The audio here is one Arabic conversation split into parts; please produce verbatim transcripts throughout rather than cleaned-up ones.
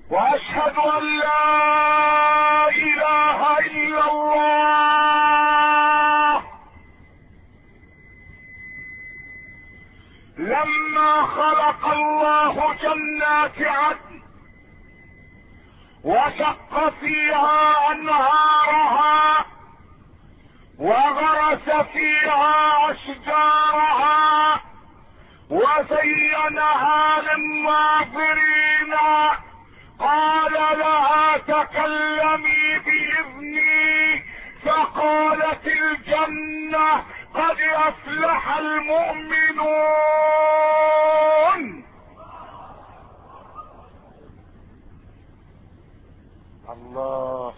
واشهد ان لا اله الا الله. لما خلق الله جنات عدن وشق فيها انهارها وغرس فيها اشجارها وزينها للناظرين، قال لها تكلمي بإذني، فقالت الجنة قد أفلح المؤمنون. الله.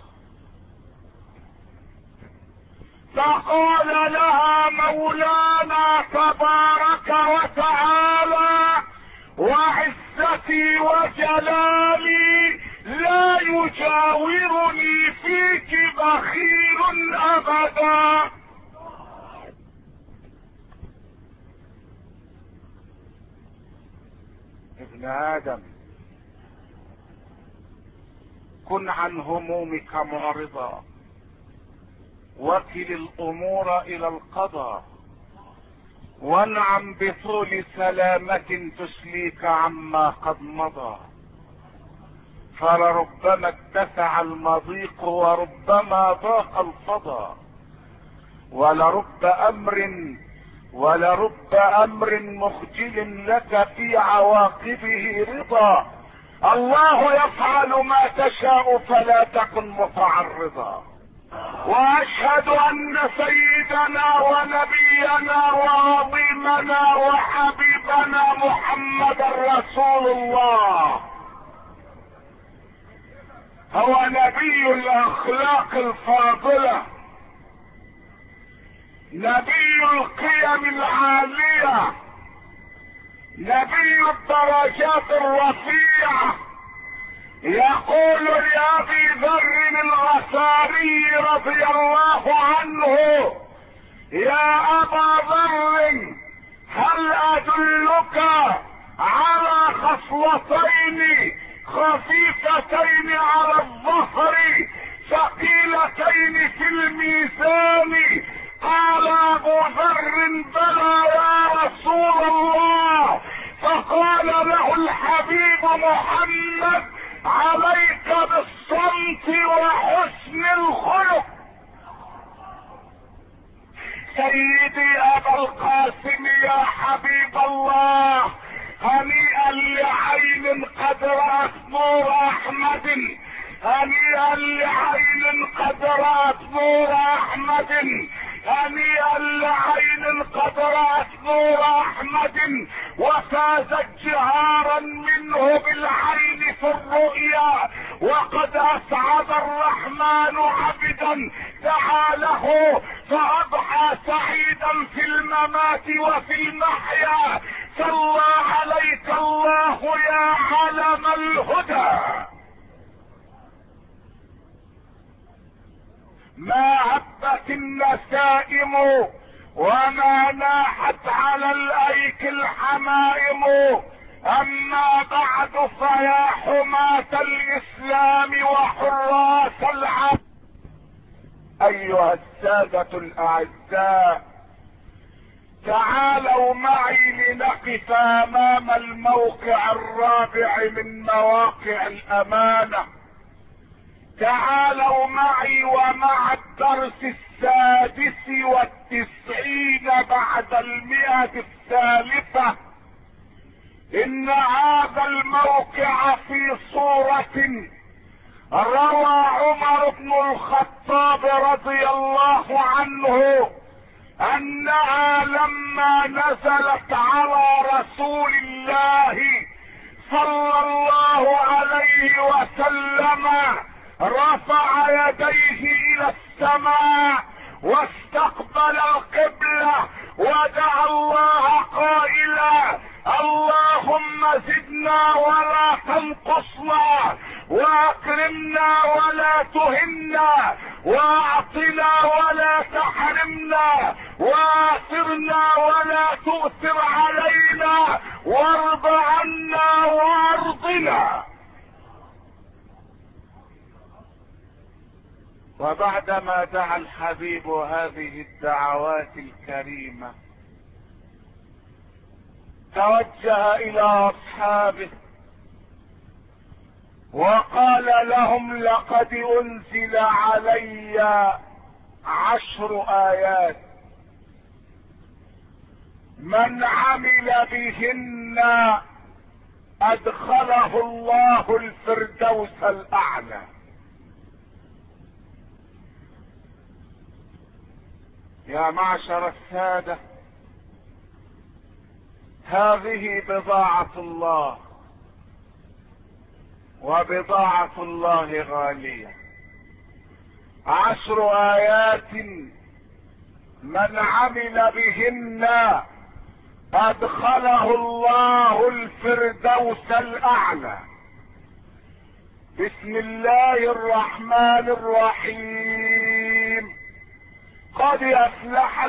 فقال لها مولانا تبارك وتعالى وعزتي وجلالي لا يجاورني فيك بخيل ابدا. ابن ادم، كن عن همومك معرضا، وكل الامور الى القضاء، وانعم بطول سلامة تسليك عما قد مضى، فلربما اتسع المضيق وربما ضاق الفضا، ولرب امر ولرب امر مخجل لك في عواقبه رضا. الله يفعل ما تشاء فلا تكن متعرضا. واشهد ان سيدنا ونبينا وعظيمنا وحبيبنا محمد رسول الله هو نبي الاخلاق الفاضله، نبي القيم العاليه، نبي الدرجات الرفيعه. يقول لأبي ذر الغفاري رضي الله عنه: يا أبا ذر، هل أدلك على خصلتين خفيفتين على الظهر ثقيلتين في الميزان؟ قال أبو ذر: بلى يا رسول الله. فقال له الحبيب محمد: عليك بالصمت وحسن الخلق. سيدي ابا القاسم يا حبيب الله، هنيئا لعين قد رأت نور احمد، هنيئا لعين قد رأت نور احمد، هنيئا لعين قد رأت نور احمد، وفازت جهارا منه بالعين في الرؤيا. وقد اسعد الرحمن عبدا دعا له فاضحى سعيدا في الممات وفي المحيا. صلى عليك الله يا علم الهدى. ما هبت النسائم وما ناحت على الايك الحمائم، اما بعد فيا حماة الاسلام وحراس العدل، ايها السادة الاعزاء، تعالوا معي لنقف امام الموقع الرابع من مواقع الامانة. تعالوا معي ومع الدرس السادس والتسعين بعد المئة الثالثة. ان هذا الموقع في صورة روى عمر بن الخطاب رضي الله عنه انها لما نزلت على رسول الله صلى الله عليه وسلم رفع يديه الى السماء واستقبل القبلة ودعا الله قائلا: اللهم زدنا ولا تنقصنا، واكرمنا ولا تهنا، واعطنا ولا تحرمنا، واثرنا ولا تؤثر علينا، وارض عنا وارضنا. وبعدما دعا الحبيب هذه الدعوات الكريمة توجه الى اصحابه وقال لهم: لقد انزل علي عشر ايات من عمل بهن ادخله الله الفردوس الاعلى. يا معشر السادة، هذه بضاعة الله، وبضاعة الله غالية. عشر آيات من عمل بهن أدخله الله الفردوس الأعلى. بسم الله الرحمن الرحيم. قد أفلح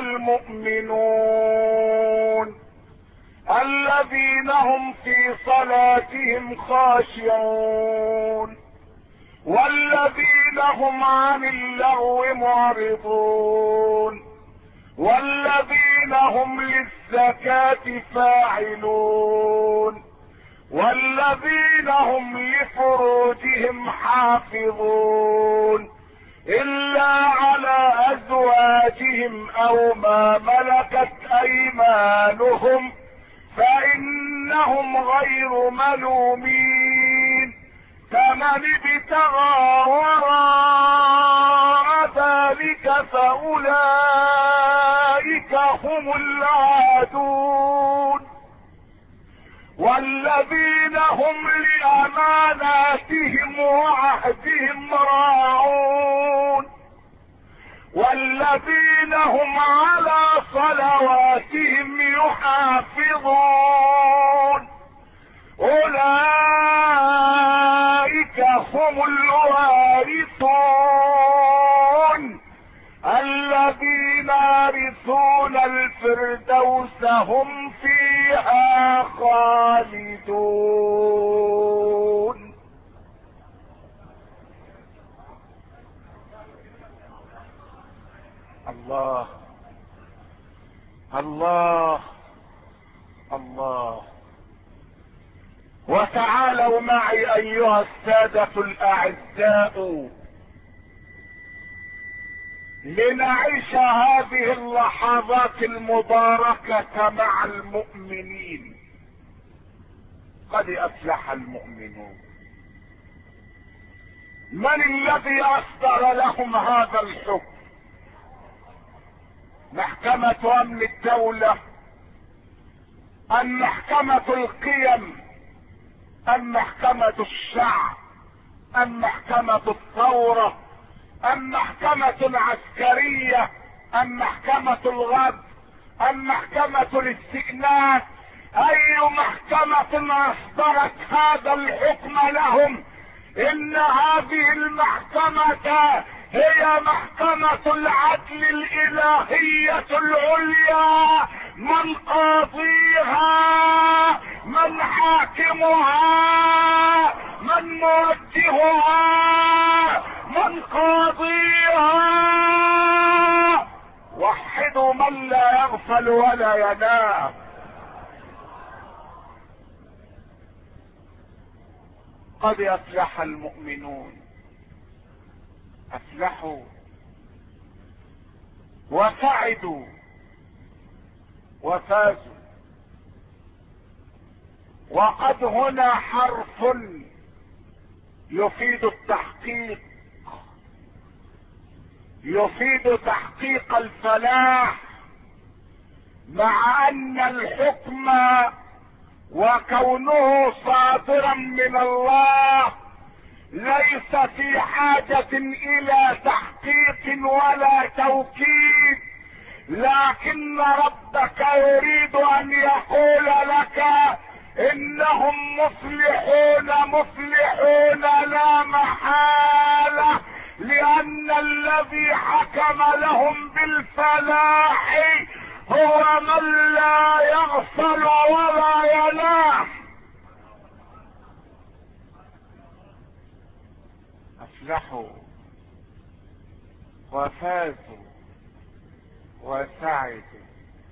المؤمنون الذين هم في صلاتهم خاشعون والذين هم عن اللغو معرضون والذين هم للزكاة فاعلون والذين هم لفروجهم حافظون إلا على أزواجهم أو ما ملكت أيمانهم فإنهم غير ملومين. فمن ابتغى وراء ذلك فأولئك هم العادون والذين هم لأماناتهم وعهدهم راعون والذين هم على صلواتهم يحافظون. أولئك هم الوارثون الذين يرثون الفردوس هم فيها خالدون. الله الله الله. وتعالوا معي ايها السادة الاعزاء لنعيش هذه اللحظات المباركة مع المؤمنين. قد افلح المؤمنون. من الذي اصدر لهم هذا الحكم؟ محكمة امن الدولة ام محكمة القيم ام محكمة الشعب ام محكمة الثورة ام محكمة عسكرية ام محكمة الغد ام محكمة الاستئناف؟ اي محكمة اصدرت هذا الحكم لهم؟ ان هذه المحكمة هي محكمة العدل الالهية العليا. من قاضيها، من حاكمها، من موجهها، من قاضيها. وحدوا من لا يغفل ولا ينام. قد افلح المؤمنون. افلحوا وسعدوا وفازوا. وقد هنا حرف يفيد التحقيق، يفيد تحقيق الفلاح، مع ان الحكم وكونه صادرا من الله ليس في حاجة الى تحقيق ولا توكيد، لكن ربك يريد ان يقول لك انهم مفلحون مفلحون لا محالة، لان الذي حكم لهم بالفلاح هو من لا يغفل ولا ينام. افلحوا وفازوا وسعدوا.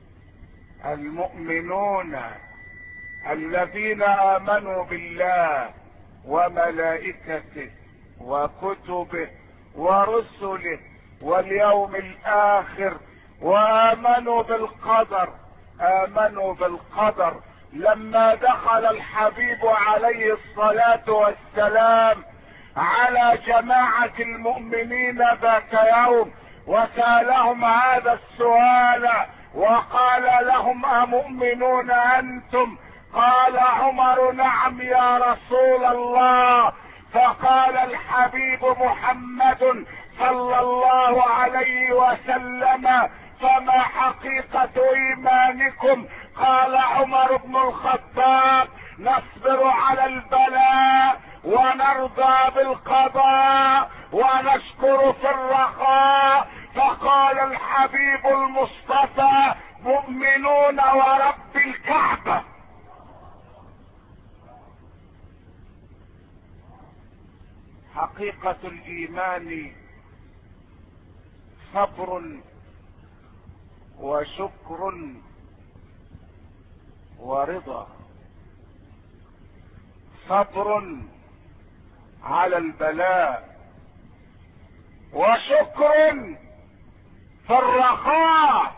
المؤمنون الذين آمنوا بالله وملائكته وكتبه ورسله واليوم الآخر وآمنوا بالقدر، آمنوا بالقدر. لما دخل الحبيب عليه الصلاة والسلام على جماعة المؤمنين ذات يوم وسألهم هذا السؤال وقال لهم: أمؤمنون أنتم؟ قال عمر: نعم يا رسول الله. فقال الحبيب محمد صلى الله عليه وسلم: فما حقيقة إيمانكم؟ قال عمر بن الخطاب: نصبر على البلاء ونرضى بالقضاء ونشكر في الرخاء. فقال الحبيب المصطفى: مؤمنون ورب الكعبة. حقيقة الإيمان صبر وشكر ورضا. صبر على البلاء وشكر في الرخاء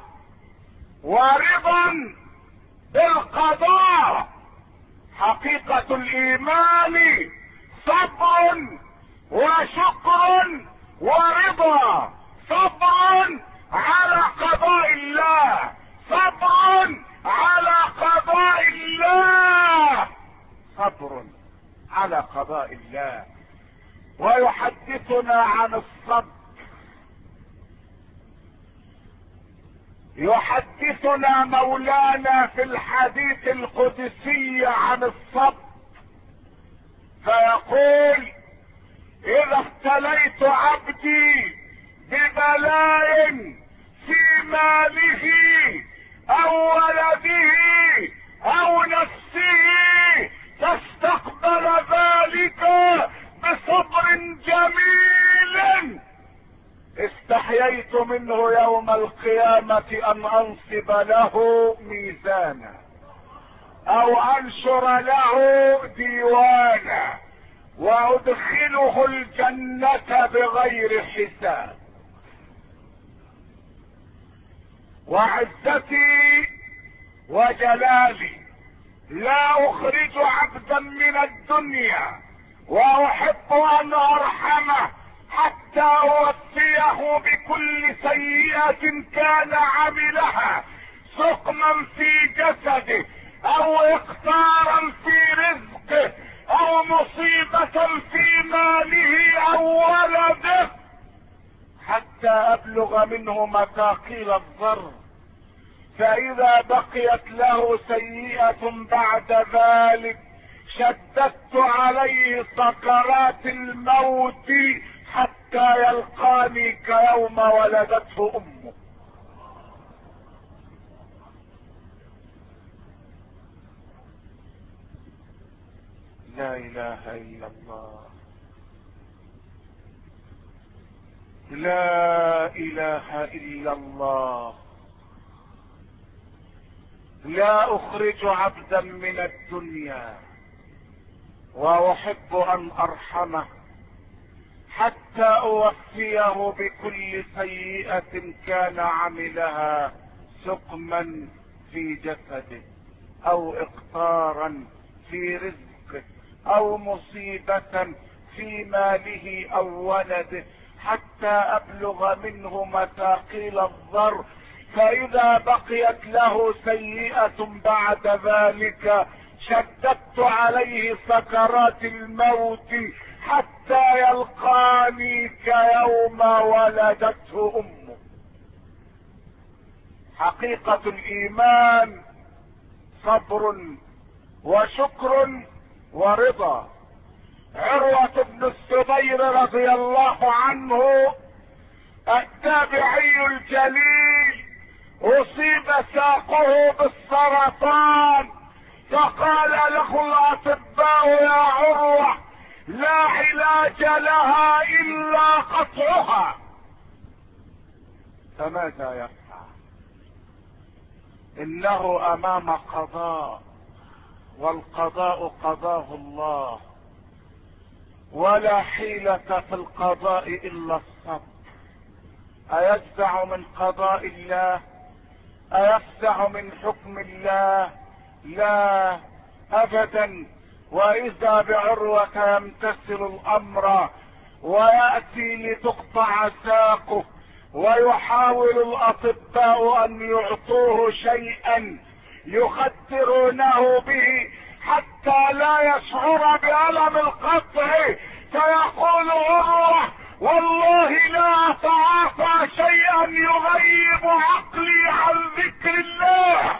ورضا بالقضاء. حقيقة الإيمان صبر وشكر ورضا. صبر على قضاء الله، صبر على قضاء الله، صبر على قضاء الله. ويحدثنا عن الصبر، يحدثنا مولانا في الحديث القدسي عن الصبر فيقول: إذا ابتليت عبدي ببلاء في ماله أو ولده أو نفسه فاستقبل ذلك بصبر جميل، استحييت منه يوم القيامة أن أنصب له ميزانا أو أنشر له ديوانا وأدخله الجنة بغير حساب. وعزتي وجلالي لا أخرج عبدا من الدنيا وأحب أن أرحمه حتى أوفيه بكل سيئة كان عملها، سقما في جسده أو إقطارا في رزقه أو مصيبة في ماله أو ولده، حتى أبلغ منه مثاقيل الضر. فإذا بقيت له سيئة بعد ذلك شددت عليه سكرات الموت حتى يلقاني كيوم ولدته أمه. لا إله إلا الله، لا إله إلا الله. لا أخرج عبدا من الدنيا وأحب أن أرحمه حتى أوفيه بكل سيئة كان عملها، سقما في جسده أو إقطارا في رزقه أو مصيبة في ماله أو ولده، حتى أبلغ منه مثاقيل الضر. فإذا بقيت له سيئة بعد ذلك شددت عليه سكرات الموت حتى يلقاني كيوم ولدته أمه. حقيقة الإيمان صبر وشكر ورضا. عروة بن الزبير رضي الله عنه التابعي الجليل أصيب ساقه بالسرطان، فقال له الأطباء: يا عروة لا علاج لها إلا قطعها. فماذا يفعل؟ انه امام قضاء، والقضاء قضاه الله، ولا حيلة في القضاء الا الصبر. ايفزع من قضاء الله؟ ايفزع من حكم الله؟ لا ابدا. واذا بعروة يمتثل الامر ويأتي لتقطع ساقه، ويحاول الاطباء ان يعطوه شيئا يخدرونه به حتى لا يشعر بألم القطع، فيقول عروة والله لا اتعاطى شيئا يغيب عقلي عن ذكر الله.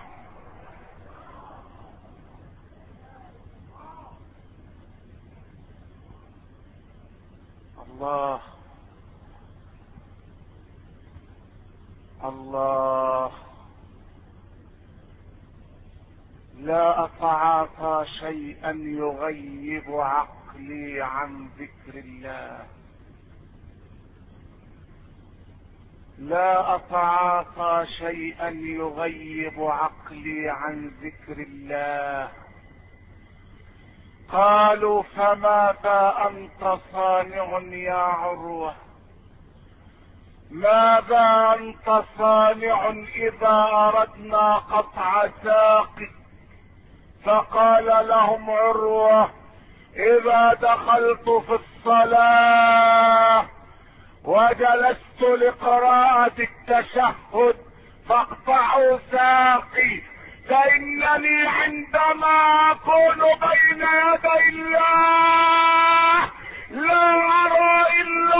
الله الله، لا اتعاطى شيئا يغيب عقلي عن ذكر الله، لا اتعاطى شيئا يغيب عقلي عن ذكر الله. قالوا فماذا انت صانع يا عروة؟ ماذا انت صانع اذا اردنا قطع ساقك؟ فقال لهم عروة اذا دخلت في الصلاة وجلست لقراءة التشهد فاقطعوا ساقي، فانني عندما اكون بين يدي الله لا ارى الا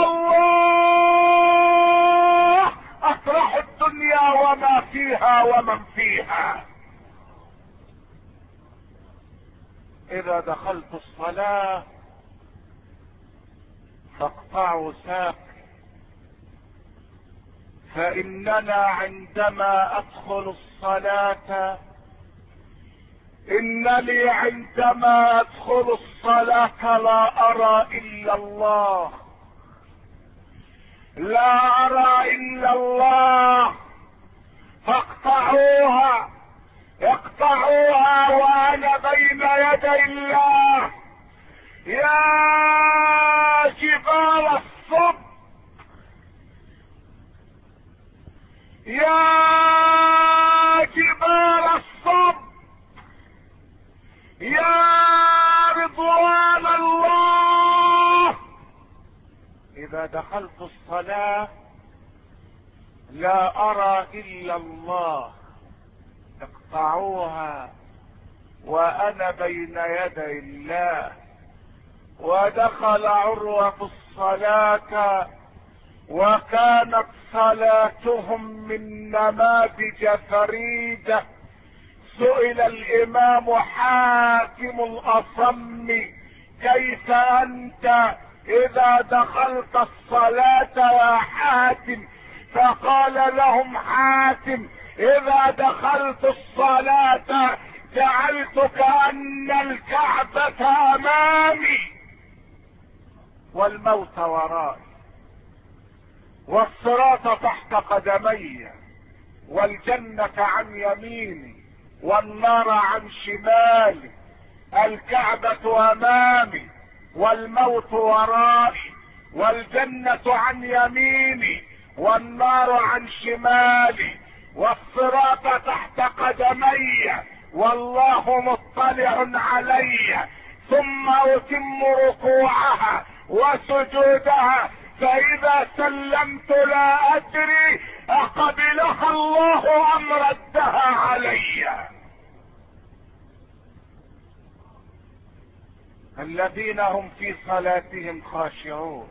الله، افرح الدنيا وما فيها ومن فيها. اذا دخلت الصلاة فاقطعوا ساقي، فاننا عندما ادخل الصلاة انني عندما ادخل الصلاة لا ارى الا الله، لا ارى الا الله، فاقطعوها اقطعوها وانا بين يدي الله. يا جبال الصب، يا جبال الصب، يا رضوان الله. اذا دخلت الصلاة لا ارى الا الله، اقطعوها وانا بين يدي الله. ودخل عروة الصلاة وكانت صلاتهم من نماذج فريدة. سئل الامام حاتم الاصم كيف انت اذا دخلت الصلاة يا حاتم؟ فقال لهم حاتم اذا دخلت الصلاة جعلت كأن الكعبة امامي والموت ورائي، والصراط تحت قدمي، والجنة عن يميني، والنار عن شمالي، الكعبة امامي والموت ورائي، والجنة عن يميني والنار عن شمالي، والصراط تحت قدمي، والله مطلع علي. ثم اتم ركوعها وسجودها، فاذا سلمت لا ادري اقبلها الله ام ردها علي. الذين هم في صلاتهم خاشعون.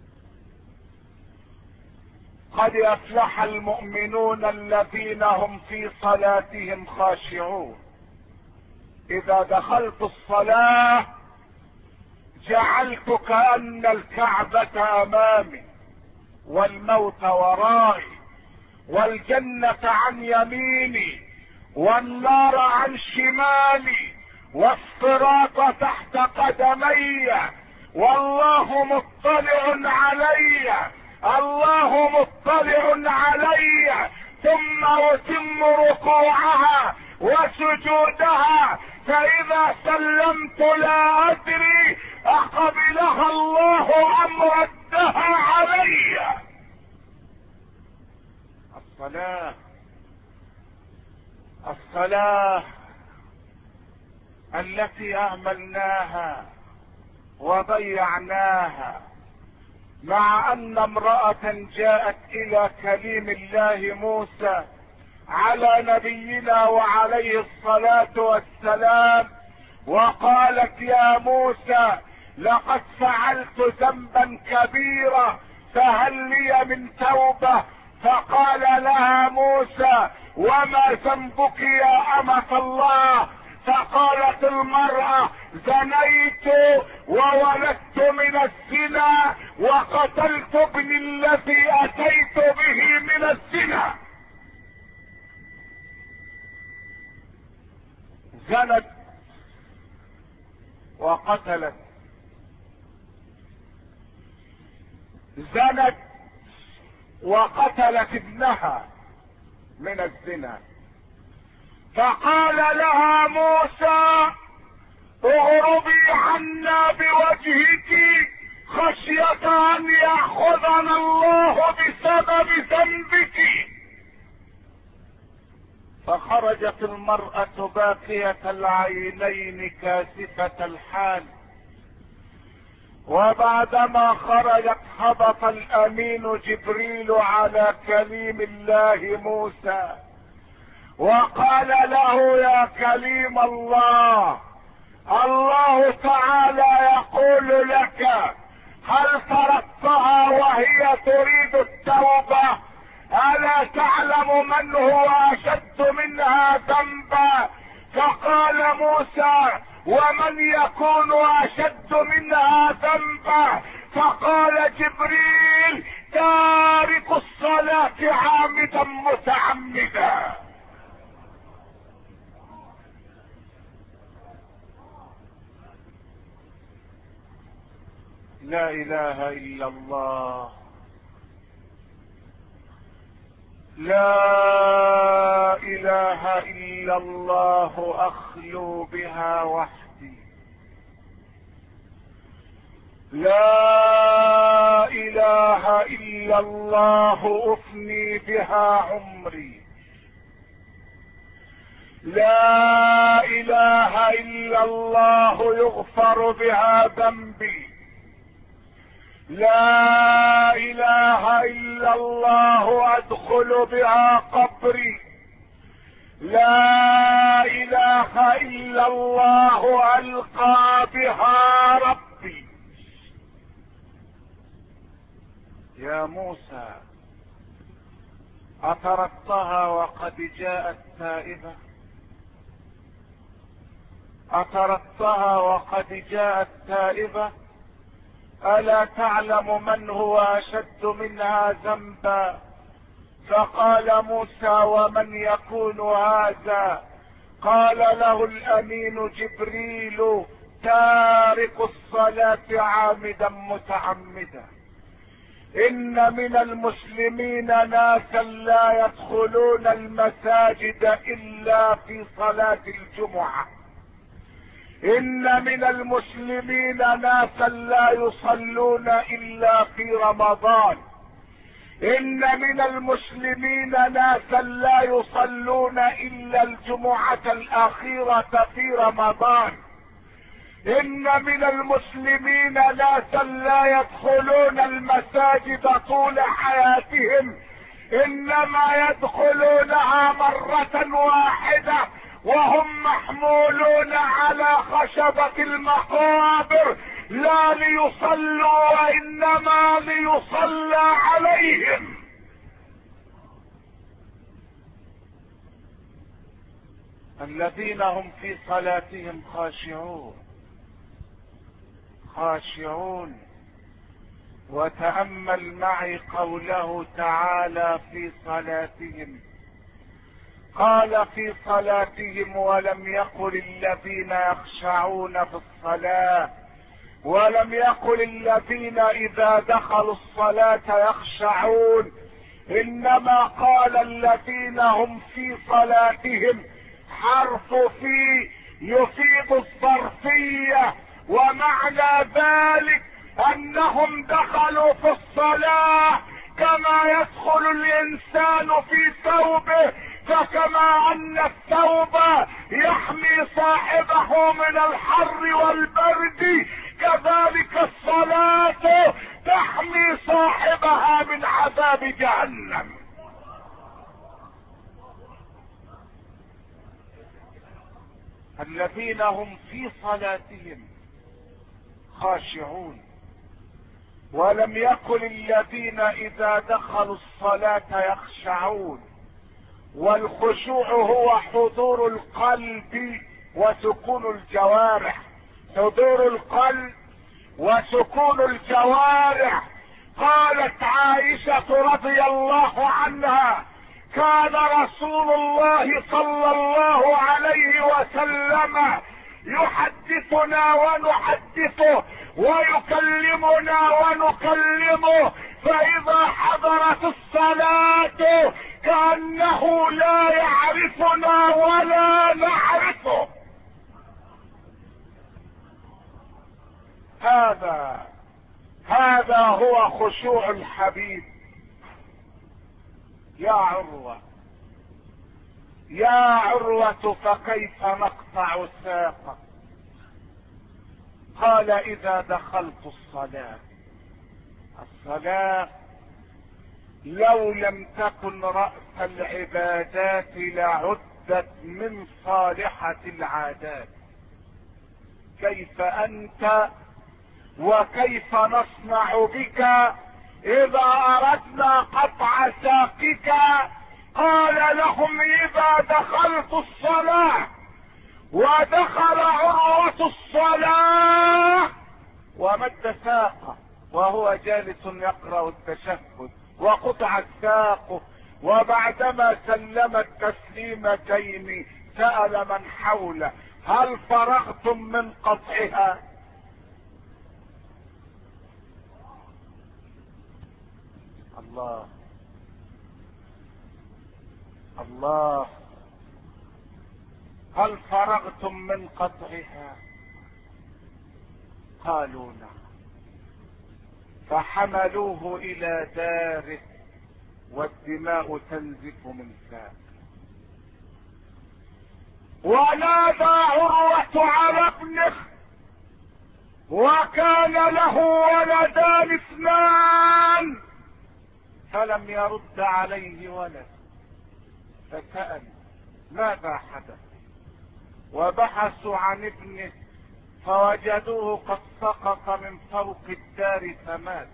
قد افلح المؤمنون الذين هم في صلاتهم خاشعون. اذا دخلت الصلاة جعلت كأن الكعبة امامي والموت ورائي، والجنة عن يميني، والنار عن شمالي، والصراط تحت قدمي، والله مطلع علي. الله مطلع علي، ثم اتم ركوعها وسجودها، فاذا سلمت لا ادري اقبلها الله ام ردها علي. الصلاة الصلاة التي اهملناها وضيعناها، مع ان امرأة جاءت الى كليم الله موسى على نبينا وعليه الصلاة والسلام وقالت: يا موسى لقد فعلت ذنبا كبيرا فهل لي من توبة؟ فقال لها موسى: وما ذنبك يا أمة الله؟ فقالت المرأة: زنيت وولدت من الزنا وقتلت ابني الذي اتيت به من الزنا. زنت وقتلت، زنت وقتلت ابنها من الزنا. فقال لها موسى: اغربي عنا بوجهك خشية ان يأخذنا الله بسبب ذنبك. فخرجت المرأة باكية العينين كاسفة الحال، وبعدما خرجت هبط الامين جبريل على كليم الله موسى وقال له: يا كليم الله، الله تعالى يقول لك: هل طردتها وهي تريد التوبة؟ ألا تعلم من هو أشد منها ذنبا؟ فقال موسى: ومن يكون أشد منها ذنبا؟ فقال جبريل: تارك الصلاة عامدا متعمدا. لا اله الا الله، لا اله الا الله اخلو بها وحدي، لا اله الا الله افني بها عمري، لا اله الا الله يغفر بها ذنبي، لا اله الا الله ادخل بها قبري، لا اله الا الله القى بها ربي. يا موسى اطردتها وقد جاءت تائبة؟ اطردتها وقد جاءت تائبة؟ ألا تعلم من هو أشد منها ذنبا؟ فقال موسى: ومن يكون هذا؟ قال له الأمين جبريل: تارك الصلاة عامدا متعمدا. إن من المسلمين ناسا لا يدخلون المساجد إلا في صلاة الجمعة، إن من المسلمين ناسا لا يصلون إلا في رمضان، إن من المسلمين ناسا لا يصلون إلا الجمعة الأخيرة في رمضان، إن من المسلمين ناسا لا يدخلون المساجد طول حياتهم، إنما يدخلونها مرة واحدة وهم محمولون على خشبة المقابر، لا ليصلوا وإنما ليصلى عليهم. الذين هم في صلاتهم خاشعون خاشعون. وتأمل معي قوله تعالى في صلاتهم، قال في صلاتهم ولم يقل الذين يخشعون في الصلاة، ولم يقل الذين اذا دخلوا الصلاة يخشعون، انما قال الذين هم في صلاتهم. حرف في يفيد الظرفية، ومعنى ذلك انهم دخلوا في الصلاة كما يدخل الانسان في ثوبه، فكما ان الثوب يحمي صاحبه من الحر والبرد، كذلك الصلاة تحمي صاحبها من عذاب جهنم. الذين هم في صلاتهم خاشعون، ولم يقل الذين اذا دخلوا الصلاة يخشعون. والخشوع هو حضور القلب وسكون الجوارح، حضور القلب وسكون الجوارح. قالت عائشة رضي الله عنها: كان رسول الله صلى الله عليه وسلم يحدثنا ونحدثه ويكلمنا ونكلمه، فإذا حضرت الصلاة كأنه لا يعرفنا ولا نعرفه. هذا هذا هو خشوع الحبيب. يا عروة يا عروة فكيف نقطع ساقك؟ قال: إذا دخلت الصلاة. الصلاة لو لم تكن رأس العبادات لعدت من صالحة العادات. كيف أنت وكيف نصنع بك إذا أردنا قطع ساقك؟ قال لهم: إذا دخلت الصلاة. ودخل عروة الصلاة ومد ساقه وهو جالس يقرأ التشهد، وقطعت ساقه، وبعدما سلم التسليمتين سأل من حوله: هل فرغتم من قطعها؟ الله الله، هل فرغتم من قطعها؟ قالوا نعم. فحملوه الى داره والدماء تنزف من ساقه. ونادى عروة على ابنه، وكان له ولدان اثنان، فلم يرد عليه ولد، فسأل: ماذا حدث؟ وبحثوا عن ابنه فوجدوه قد سقط من فوق الدار فمات.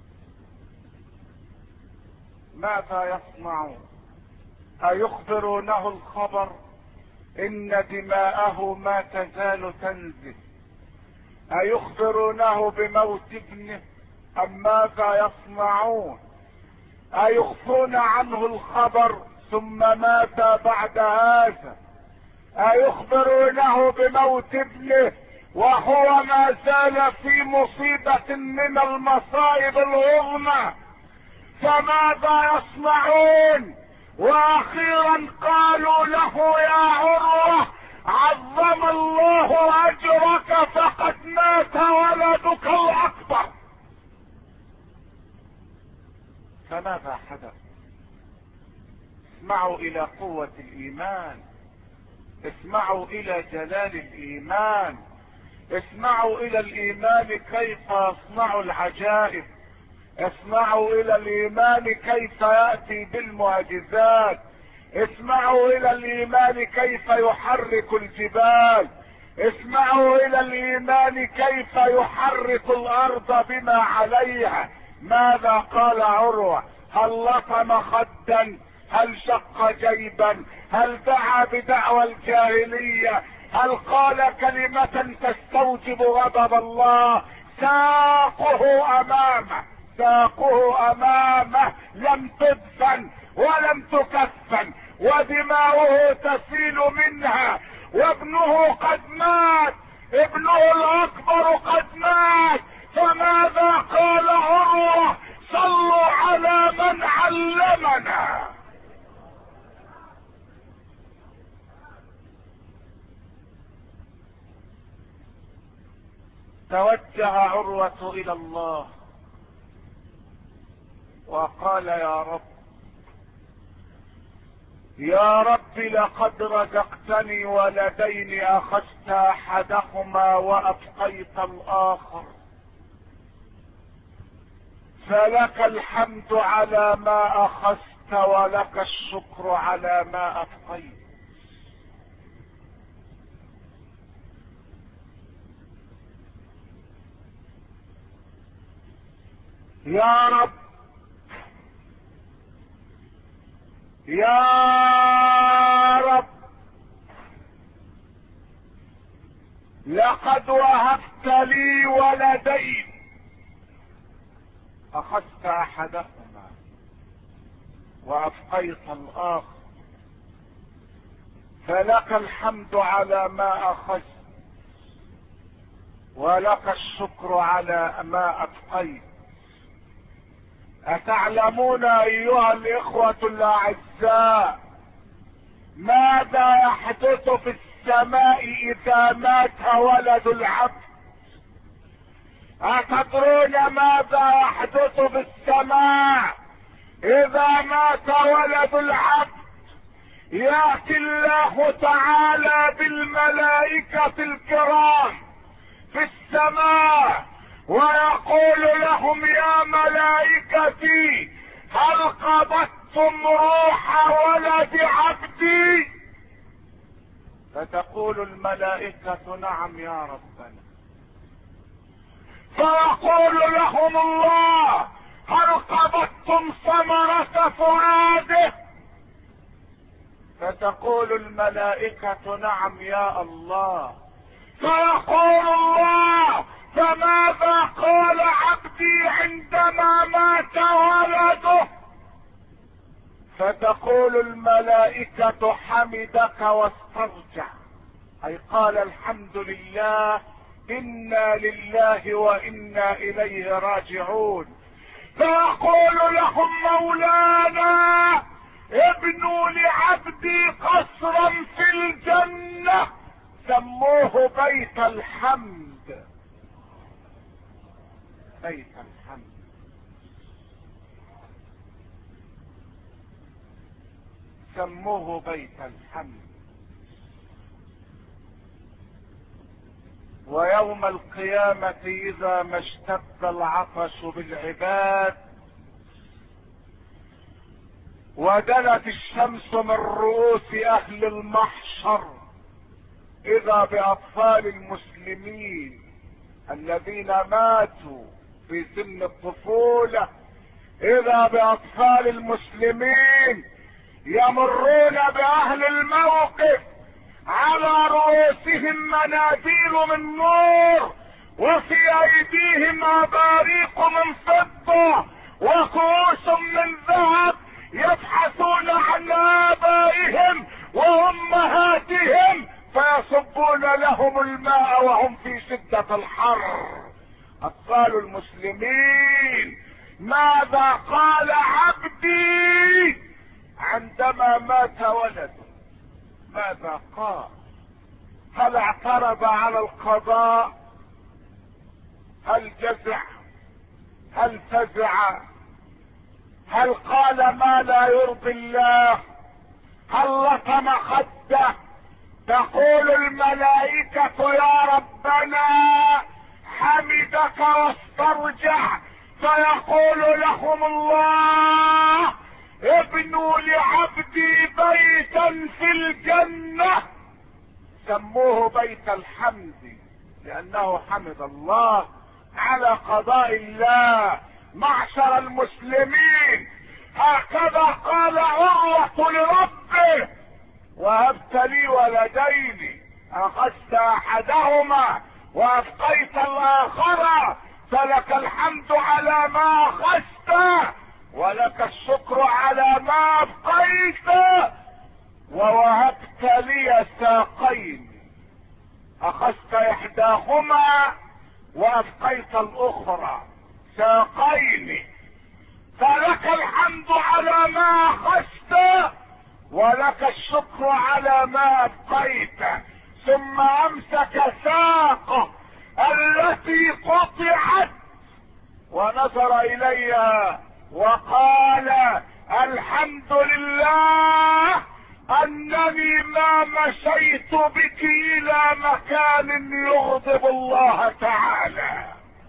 ماذا يصنعون؟ أيخبرونه الخبر إن دماءه ما تزال تنزف؟ أيخبرونه بموت ابنه أم ماذا يصنعون؟ أيخفون عنه الخبر ثم مات بعد هذا؟ أيخبرونه بموت ابنه وهو ما زال في مصيبة من المصائب العظمى؟ فماذا يصنعون؟ واخيرا قالوا له: يا عروة، عظم الله اجرك فقد مات ولدك الاكبر. فماذا حدث؟ اسمعوا الى قوة الايمان، اسمعوا الى جلال الايمان، اسمعوا الى الايمان كيف يصنع العجائب، اسمعوا الى الايمان كيف يأتي بالمعجزات، اسمعوا الى الايمان كيف يحرك الجبال، اسمعوا الى الايمان كيف يحرك الارض بما عليها. ماذا قال عروة؟ هل لطم خدا؟ هل شق جيبا؟ هل دعا بدعوى الجاهلية؟ هل قال كلمة تستوجب غضب الله؟ ساقه امامه، ساقه امامه لم تدفن ولم تكفن، ودماؤه تسيل منها، وابنه قد مات. ابنه الاكبر قد مات، فماذا قال عروة؟ صلوا على من علمنا. توجه عروة الى الله وقال يا رب، يا رب لقد رزقتني ولدين اخذت احدهما وابقيت الاخر، فلك الحمد على ما اخذت ولك الشكر على ما ابقيت. يا رب يا رب لقد وهبت لي ولدين اخذت احدهما وابقيت الاخر، فلك الحمد على ما اخذت ولك الشكر على ما ابقيت. اتعلمون ايها الاخوة الاعزاء ماذا يحدث في السماء اذا مات ولد العبد؟ اتدرون ماذا يحدث في السماء اذا مات ولد العبد؟ ياتي الله تعالى بالملائكة الكرام في السماء ويقول لهم يا ملائكتي هل قبضتم روح ولد عبدي؟ فتقول الملائكة نعم يا ربنا. فيقول لهم الله هل قبضتم ثمرة فؤاده؟ فتقول الملائكة نعم يا الله. فيقول الله فماذا قال عبدي عندما مات ولده؟ فتقول الملائكة حمدك واسترجع، اي قال الحمد لله انا لله وانا اليه راجعون. فيقول لهم مولانا ابنوا لعبدي قصرا في الجنة سموه بيت الحمد. بيت الحمد. سموه بيت الحمد. ويوم القيامة اذا ما اشتد العطش بالعباد ودنت الشمس من رؤوس اهل المحشر اذا باطفال المسلمين الذين ماتوا في سن الطفولة، اذا باطفال المسلمين يمرون باهل الموقف على رؤوسهم مناديل من نور وفي ايديهم اباريق من فضة وكؤوس من ذهب يبحثون عن ابائهم وامهاتهم فيصبون لهم الماء وهم في شدة الحر. اطفال المسلمين ماذا قال عبدي عندما مات ولده؟ ماذا قال؟ هل اعترض على القضاء؟ هل جزع؟ هل فزع؟ هل قال ما لا يرضي الله؟ هل لطم خده؟ تقول الملائكة يا ربنا حمدك واسترجع. فيقول لهم الله ابنوا لعبدي بيتا في الجنة سموه بيت الحمد لانه حمد الله على قضاء الله. معشر المسلمين هكذا قال عروة لربه وهبت لي ولدين اخذت احدهما وابقيت الاخر، فلك الحمد على ما اخذت ولك الشكر على ما ابقيت، ووهبت لي ساقين اخذت احداهما وابقيت الاخرى، ساقين، فلك الحمد على ما اخذت ولك الشكر على ما ابقيت. ثم امسك ساقه التي قطعت ونظر اليها وقال الحمد لله انني ما مشيت بك الى مكان يغضب الله تعالى.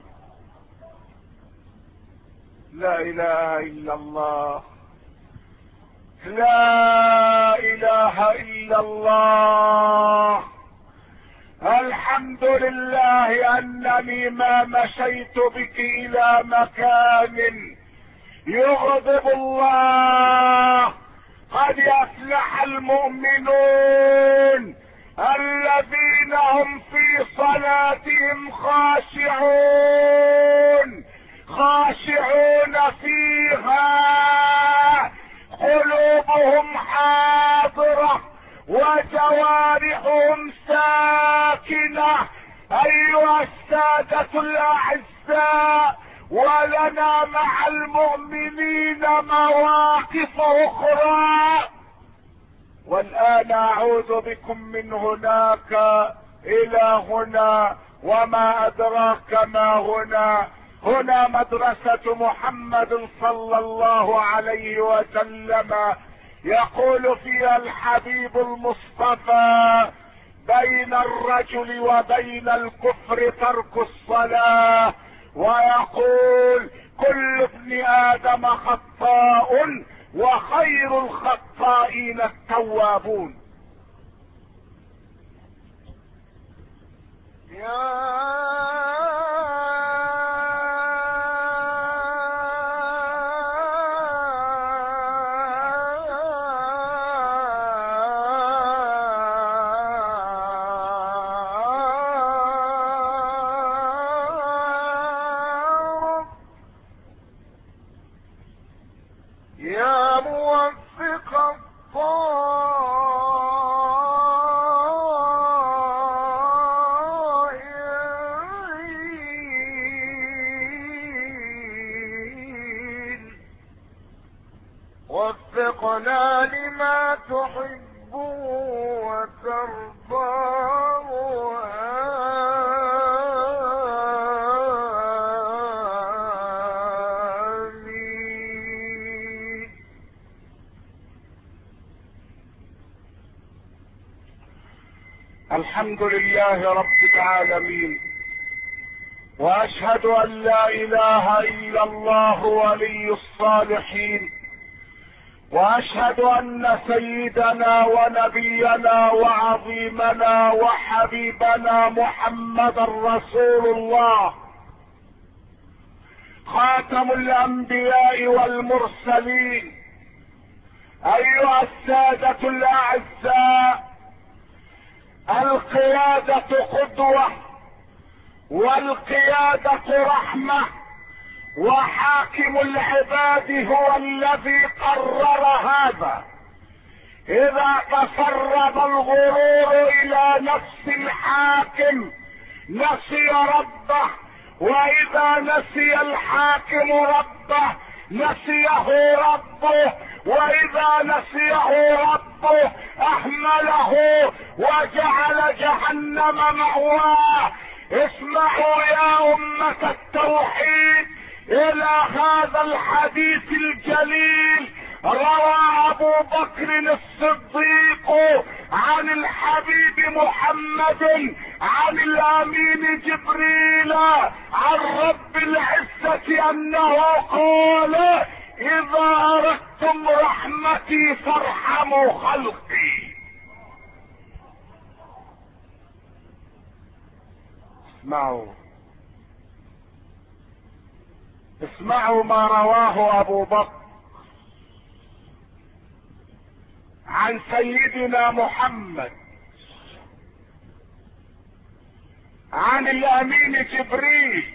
لا اله الا الله، لا اله الا الله. الحمد لله انني ما مشيت بك الى مكان يغضب الله. قد يفلح المؤمنون الذين هم في صلاتهم خاشعون، خاشعون فيها، قلوبهم حاضرة وجوارحهم ساكنة. ايها السادة الاعزاء، ولنا مع المؤمنين مواقف اخرى. والان اعود بكم من هناك الى هنا، وما ادراك ما هنا. هنا مدرسة محمد صلى الله عليه وسلم، يقول فيها الحبيب المصطفى بين الرجل وبين الكفر ترك الصلاة، ويقول كل ابن ادم خطاء وخير الخطائين التوابون. يا وفقنا لما تحب وترضى، آمين. الحمد لله رب العالمين، واشهد ان لا اله الا الله ولي الصالحين، واشهد ان سيدنا ونبينا وعظيمنا وحبيبنا محمد رسول الله، خاتم الانبياء والمرسلين. ايها السادة الاعزاء، القيادة قدوة، والقيادة رحمة، وحاكم العباد هو الذي قرر هذا. اذا تسرب الغرور الى نفس الحاكم نسي ربه، واذا نسي الحاكم ربه نسيه ربه، واذا نسيه ربه اهمله وجعل جهنم مأواه. اسمعوا يا امة التوحيد الى هذا الحديث الجليل. روى ابو بكر الصديق عن الحبيب محمد عن الامين جبريل عن رب العزة انه قال اذا اردتم رحمتي فارحموا خلقي. اسمعوا اسمعوا ما رواه ابو بكر عن سيدنا محمد عن الامين جبريل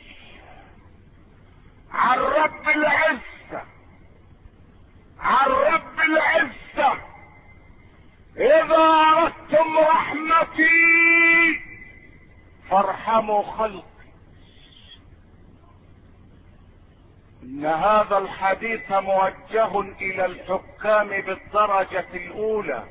عن رب العزة عن رب العزة اذا اردتم رحمتي اكرم خلق. ان هذا الحديث موجه الى الحكام بالدرجة الاولى،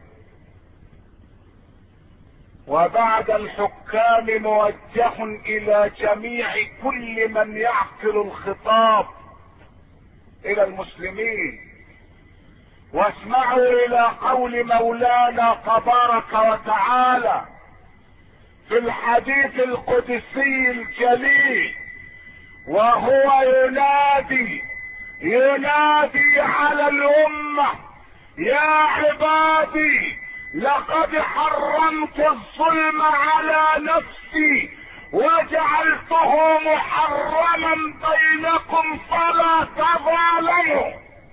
وبعد الحكام موجه الى جميع كل من يعقل الخطاب الى المسلمين. واسمعوا الى قول مولانا تبارك وتعالى في الحديث القدسي الجليل، وهو ينادي ينادي على الامة: يا عبادي لقد حرمت الظلم على نفسي وجعلته محرما بينكم فلا تظالموا.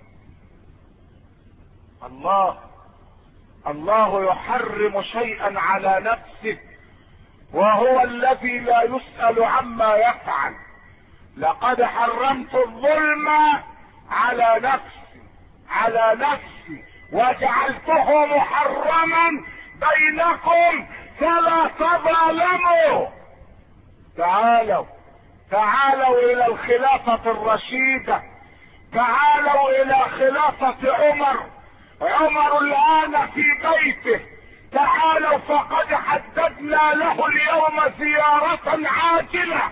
الله الله يحرم شيئا على نفسه، وهو الذي لا يسأل عما يفعل. لقد حرمت الظلم على نفسي على نفسي وجعلته محرما بينكم فلا تظالموا. تعالوا تعالوا الى الخلافة الرشيدة، تعالوا الى خلافة عمر. عمر الان في بيته، تعالوا فقد حددنا له اليوم زيارة عاجلة.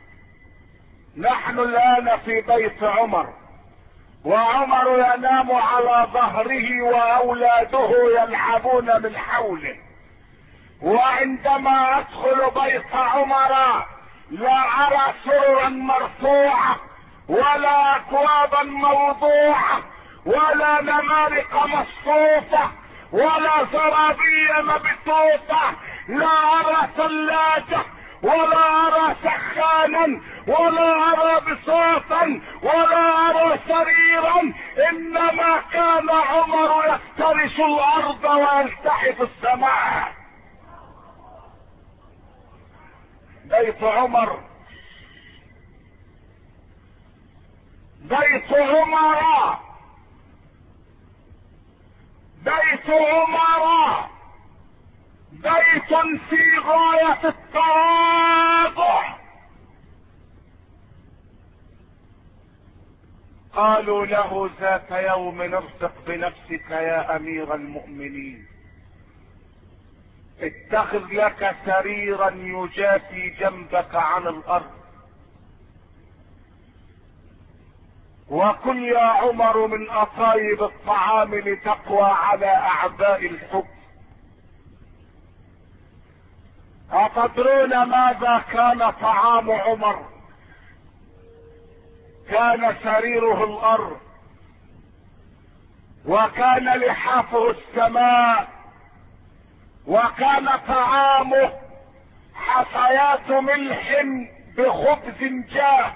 نحن الان في بيت عمر، وعمر ينام على ظهره واولاده يلعبون من حوله. وعندما ادخل بيت عمر لا ارى سررا مرفوعة ولا اكوابا موضوعة ولا نمارق مصفوفة ولا زرابي مبثوثة، لا ارى ثلاجة ولا ارى سخانا ولا ارى بساطا ولا ارى سريرا، انما كان عمر يفترش الارض ويلتحف السماء. بيت عمر بيت عمر بيت عمر بيت في غاية التواضع. قالوا له ذات يوم: ارفق بنفسك يا امير المؤمنين، اتخذ لك سريرا يجافي جنبك عن الارض، وكل يا عمر من اطايب الطعام لتقوى على اعباء الحكم. أتدرون ماذا كان طعام عمر؟ كان سريره الارض، وكان لحافه السماء، وكان طعامه حصيات ملح بخبز جاف.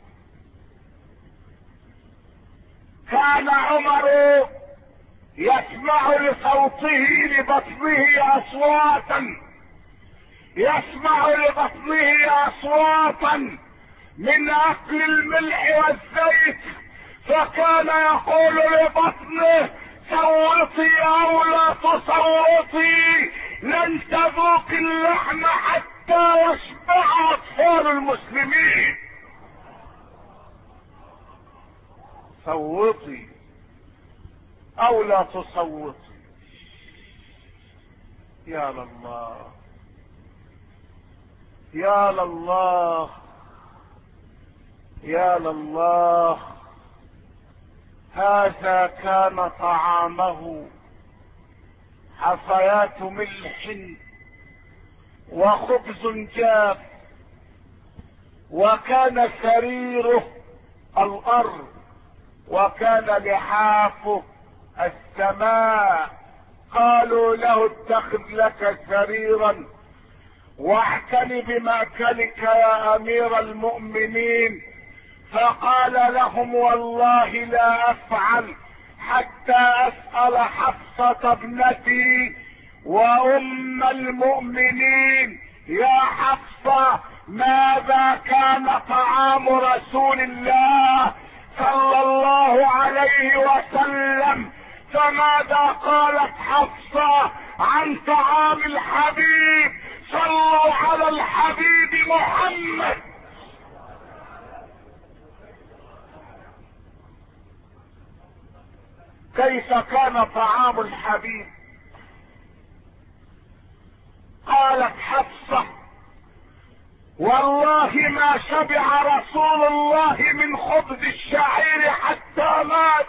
كان عمر يسمع لصوته لبطنه اصواتا يسمع لبطنه اصواتا من اكل الملح والزيت، فكان يقول لبطنه: صوتي او لا تصوتي، لن تذوق اللحم حتى يشبع اطفال المسلمين. صوتي او لا تصوتي. يا لله يا لله يا لله. هذا كان طعامه حصيات ملح وخبز جاف، وكان سريره الارض، وكان لحافه السماء. قالوا له: اتخذ لك سريرا واعتني بمأكلك يا امير المؤمنين. فقال لهم: والله لا افعل حتى اسأل حفصة ابنتي وام المؤمنين: يا حفصة، ماذا كان طعام رسول الله صلى الله عليه وسلم؟ فماذا قالت حفصة عن طعام الحبيب صلوا على الحبيب محمد. كيف كان طعام الحبيب؟ قالت حفصة: والله ما شبع رسول الله من خبز الشعير حتى مات،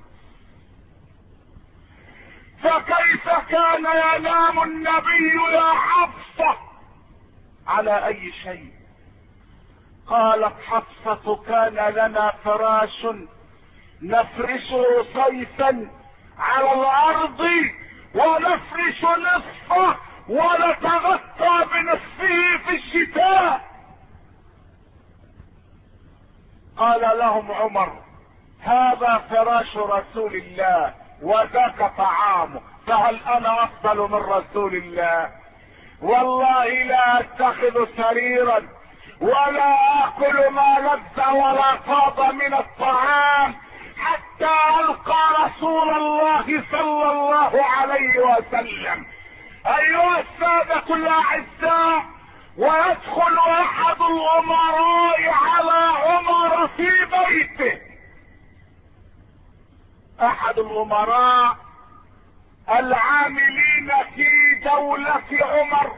فكيف كان ينام النبي يا حفصة على اي شيء؟ قالت حفصة: كان لنا فراش نفرشه صيفا على الارض ونفرش نصفه ونتغطى بنصفه في الشتاء. قال لهم عمر: هذا فراش رسول الله وذاك طعامه، فهل انا افضل من رسول الله؟ والله لا اتخذ سريرا ولا اكل ما لذ ولا طاب من الطعام حتى القى رسول الله صلى الله عليه وسلم. ايها السادة الاعزاء، ويدخل احد الامراء على عمر في بيته، احد الامراء العاملين في دولة عمر،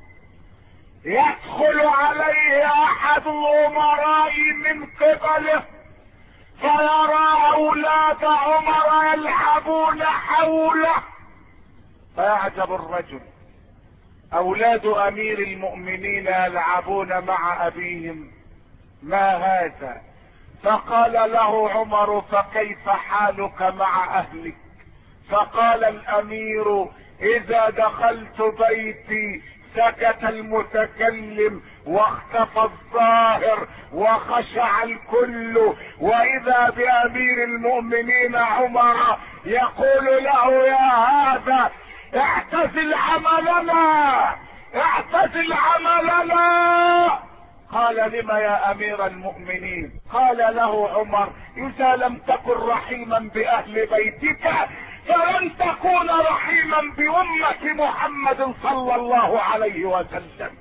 يدخل عليه احد الامراء من قبله فيرى اولاد عمر يلعبون حوله، فيعجب الرجل: اولاد امير المؤمنين يلعبون مع ابيهم، ما هذا؟ فقال له عمر: فكيف حالك مع اهلك؟ فقال الامير: اذا دخلت بيتي سكت المتكلم واختفى الظاهر وخشع الكل، واذا بامير المؤمنين عمر يقول له: يا هذا اعتزل عملنا، اعتزل عملنا. قال: لم يا امير المؤمنين؟ قال له عمر: اذا لم تكن رحيما باهل بيتك فلن تكون رحيما بأمة محمد صلى الله عليه وسلم.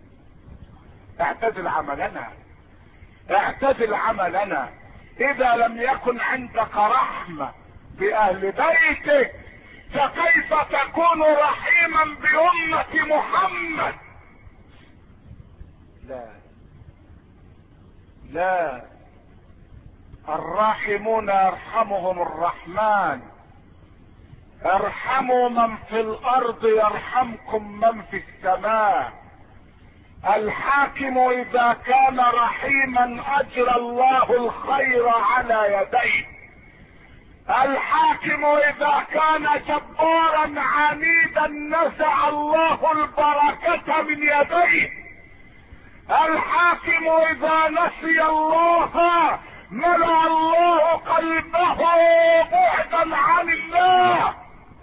اعتزل عملنا، اعتزل عملنا. اذا لم يكن عندك رحمة بأهل بيتك فكيف تكون رحيما بأمة محمد؟ لا لا، الراحمون يرحمهم الرحمن. ارحموا من في الارض يرحمكم من في السماء. الحاكم اذا كان رحيما اجرى الله الخير على يديه. الحاكم اذا كان جبارا عنيدا نزع الله البركة من يديه. الحاكم اذا نسي الله ملأ الله قلبه بعدا عن الله.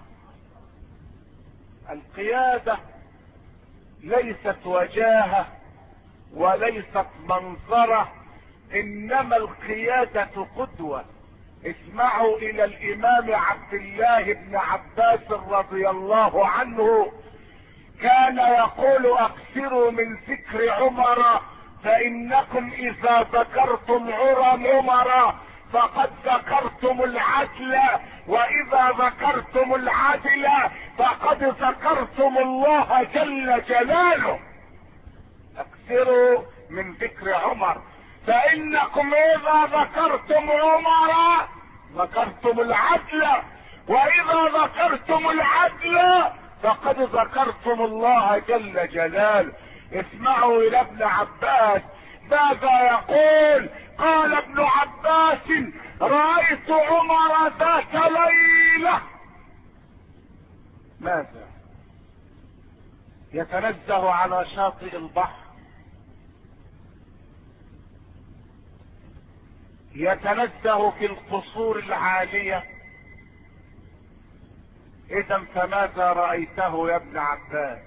القيادة ليست وجاهة وليست منظرة، انما القيادة قدوة. اسمعوا الى الامام عبد الله بن عباس رضي الله عنه، كان يقول: اكثروا من ذكر عمر فانكم اذا ذكرتم عمر فقد ذكرتم العدل، واذا ذكرتم العدل فقد ذكرتم الله جل جلاله. اكثروا من ذكر عمر فانكم اذا ذكرتم عمر ذكرتم العدل، واذا ذكرتم العدل فقد ذكرتم الله جل جلاله. اسمعوا الى ابن عباس ماذا يقول. قال ابن عباس: رأيت عمر ذات ليلة ماذا؟ يتنزه على شاطئ البحر، يتنزه في القصور العالية. اذا فماذا رأيته يا ابن عباس؟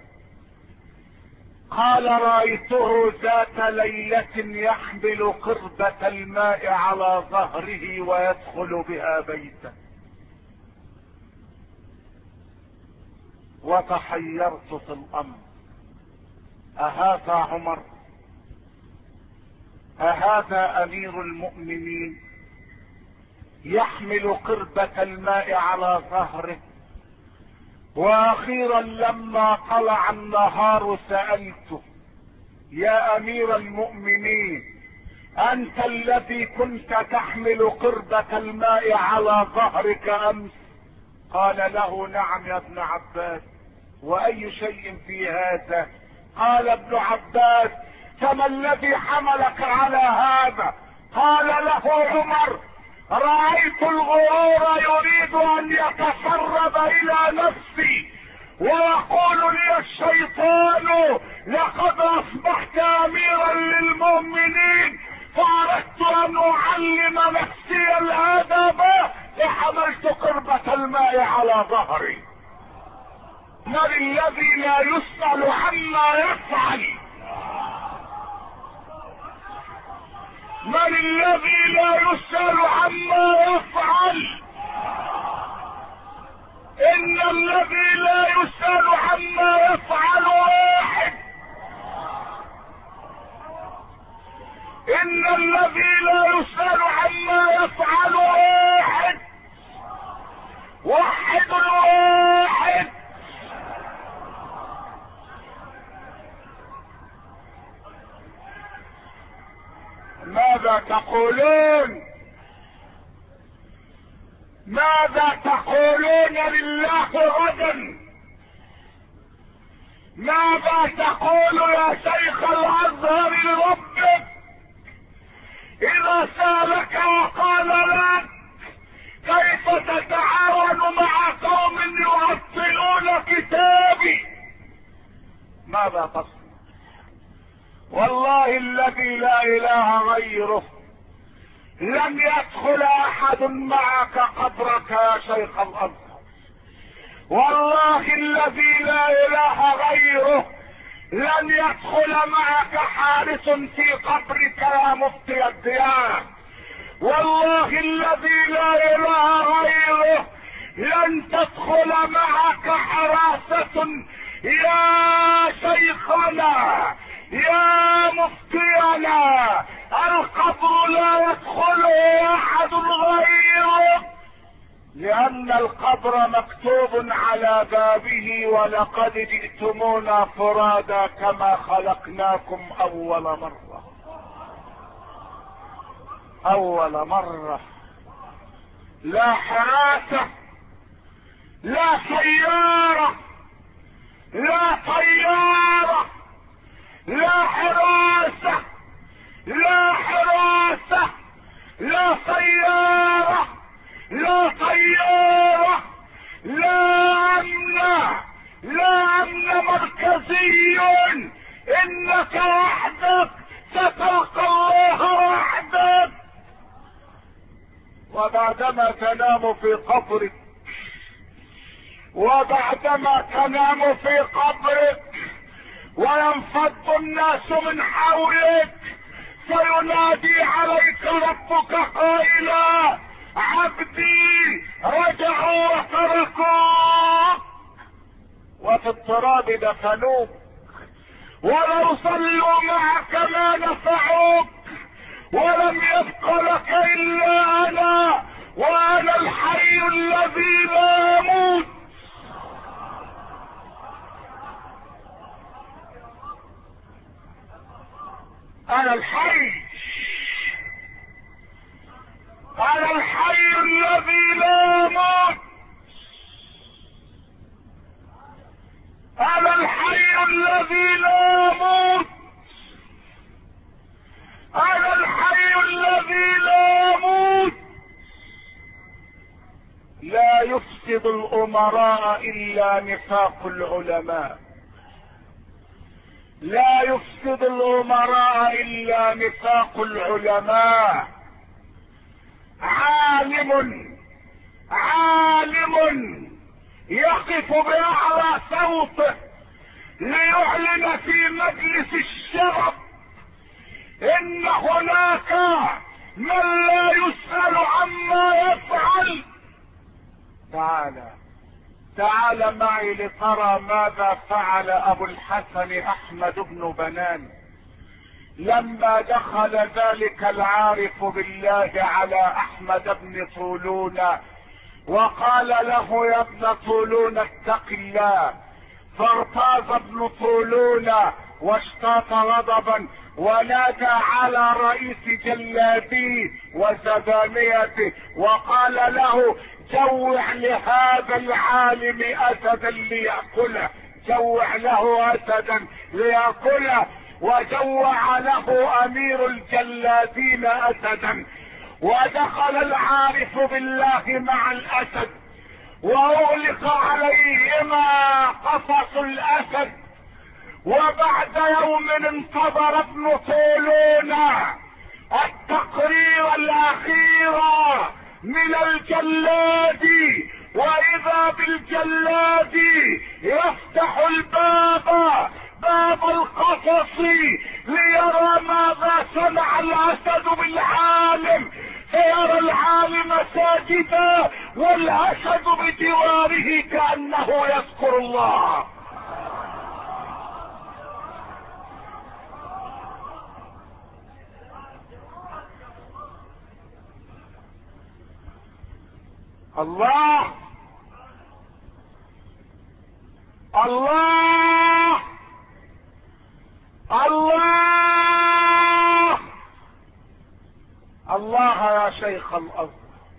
قال: رأيته ذات ليلة يحمل قربة الماء على ظهره ويدخل بها بيته. وتحيرت في الامر، أهذا عمر؟ أهذا أمير المؤمنين يحمل قربة الماء على ظهره؟ وأخيرا لما طلع النهار سألته: يا أمير المؤمنين، أنت الذي كنت تحمل قربة الماء على ظهرك أمس؟ قال له: نعم يا ابن عباس. وأي شيء في هذا؟ قال ابن عباس: فما الذي حملك على هذا؟ قال له عمر: رأيت الغرور يريد أن يتسرب إلى نفسي، ويقول لي الشيطان: لقد أصبحت أميرا للمؤمنين، فأردت أن أعلم نفسي الأدب فحملت قربة الماء على ظهري. من الذي لا يسأل عما يفعل؟ من الذي لا يسأل عما يفعل؟ إن الذي لا يسأل عما يفعل واحد. إن الذي لا يسأل عما يفعل واحد. واحد واحد. ماذا تقولون؟ ماذا تقولون لله غدا؟ ماذا تقول يا شيخ الازهر لربك اذا سالك وقال لك كيف تتعاون مع قوم يعطلون كتابي؟ ماذا تصنع؟ والله الذي لا اله غيره لم يدخل احد معك قبرك يا شيخ الازهر. والله الذي لا اله غيره لن يدخل معك حارس في قبرك يا مفتي الديار. والله الذي لا اله غيره لن تدخل معك حراسة يا شيخنا يا مفتينا. القبر لا يدخله احد غيره، لان القبر مكتوب على بابه: ولقد جئتمونا فرادا كما خلقناكم اول مرة. اول مرة. لا حراسة، لا سيارة، لا طيارة، لا حراسة، لا حراسة، لا سيارة، لا طيارة، لا امن، لا امن مركزي. انك وحدك ستلقى الله وحدك. وبعدما تنام في قبرك وبعدما تنام في قبرك وينفض الناس من حولك فينادي عليك ربك قائلا: عبدي رجعوا وتركوك. وفي التراب دفنوك، ولو صلوا معك ما نفعوك، ولم يبق لك الا انا، وانا الحي الذي لا يموت. انا الحي، انا الحي الذي لا يموت، انا الحي الذي لا يموت، انا الحي الذي لا يموت. لا يفسد الامراء الا نفاق العلماء، لا يفسد الامراء الا نفاق العلماء. عالم عالم يقف باعلى صوته ليعلن في مجلس الشرف ان هناك من لا يسأل عما يفعل. تعالى تعالى تعال معي لترى ماذا فعل ابو الحسن احمد بن بنان لما دخل ذلك العارف بالله على احمد بن طولون وقال له يا ابن طولون اتق الله، فارتاز ابن طولون واشتاط غضبا ونادى على رئيس جلابيه وزبانيته وقال له جوع لهذا العالم اسدا ليأكله، جوع له اسدا ليأكله، وجوع له امير الجلادين اسدا. ودخل العارف بالله مع الاسد واغلق عليهما قصص الاسد. وبعد يوم انتظر ابن طولون التقرير الاخير من الجلاد، واذا بالجلاد يفتح الباب باب القصص ليرى ماذا صنع الاسد بالعالم، فيرى العالم ساجدا والاسد بجواره كانه يذكر الله. الله الله الله الله يا شيخ الازهر،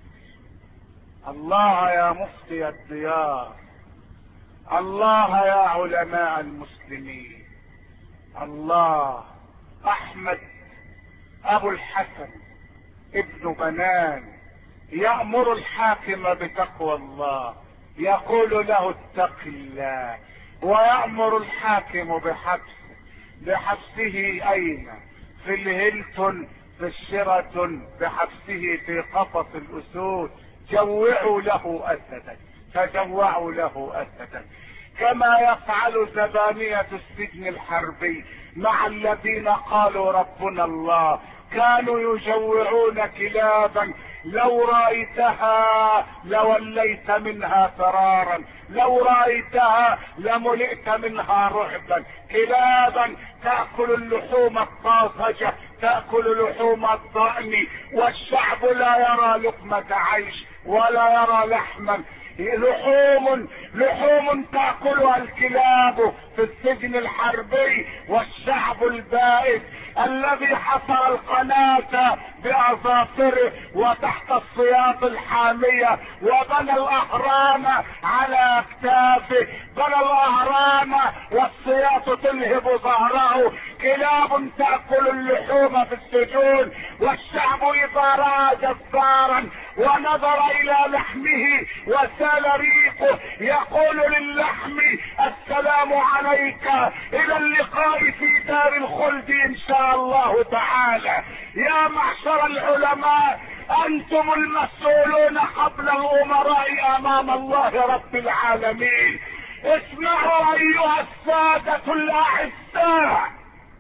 الله يا مفتي الديار، الله يا علماء المسلمين، الله. احمد ابو الحسن ابن بنان يأمر الحاكم بتقوى الله، يقول له اتق الله، ويأمر الحاكم بحبسه. بحبسه اين؟ في الهيلتون، في الشيراتون، بحبسه في قفص الاسود. جوعوا له اسدا، فجوعوا له اسدا، كما يفعل زبانية السجن الحربي مع الذين قالوا ربنا الله. كانوا يجوعون كلابا لو رأيتها لوليت منها فرارا، لو رأيتها لملئت منها رعبا. كلابا تأكل اللحوم الطازجة، تأكل لحوم الضأن، والشعب لا يرى لقمة عيش ولا يرى لحما. لحوم لحوم تأكلها الكلاب في السجن الحربي، والشعب البائس الذي حفر القناة بأظافره وتحت السياط الحامية وبنى الأهرام على أكتافه، بنى الأهرام والسياط تلهب ظهره. كلاب تأكل اللحوم في السجون، والشعب إذا رأى جبارا ونظر إلى لحمه وسال ريقه يقول للحم السلام عليك، إلى اللقاء في دار الخلد إن شاء الله تعالى. يا معشر العلماء، أنتم المسؤولون قبل الأمراء أمام الله رب العالمين. اسمعوا أيها السادة الأعزاء،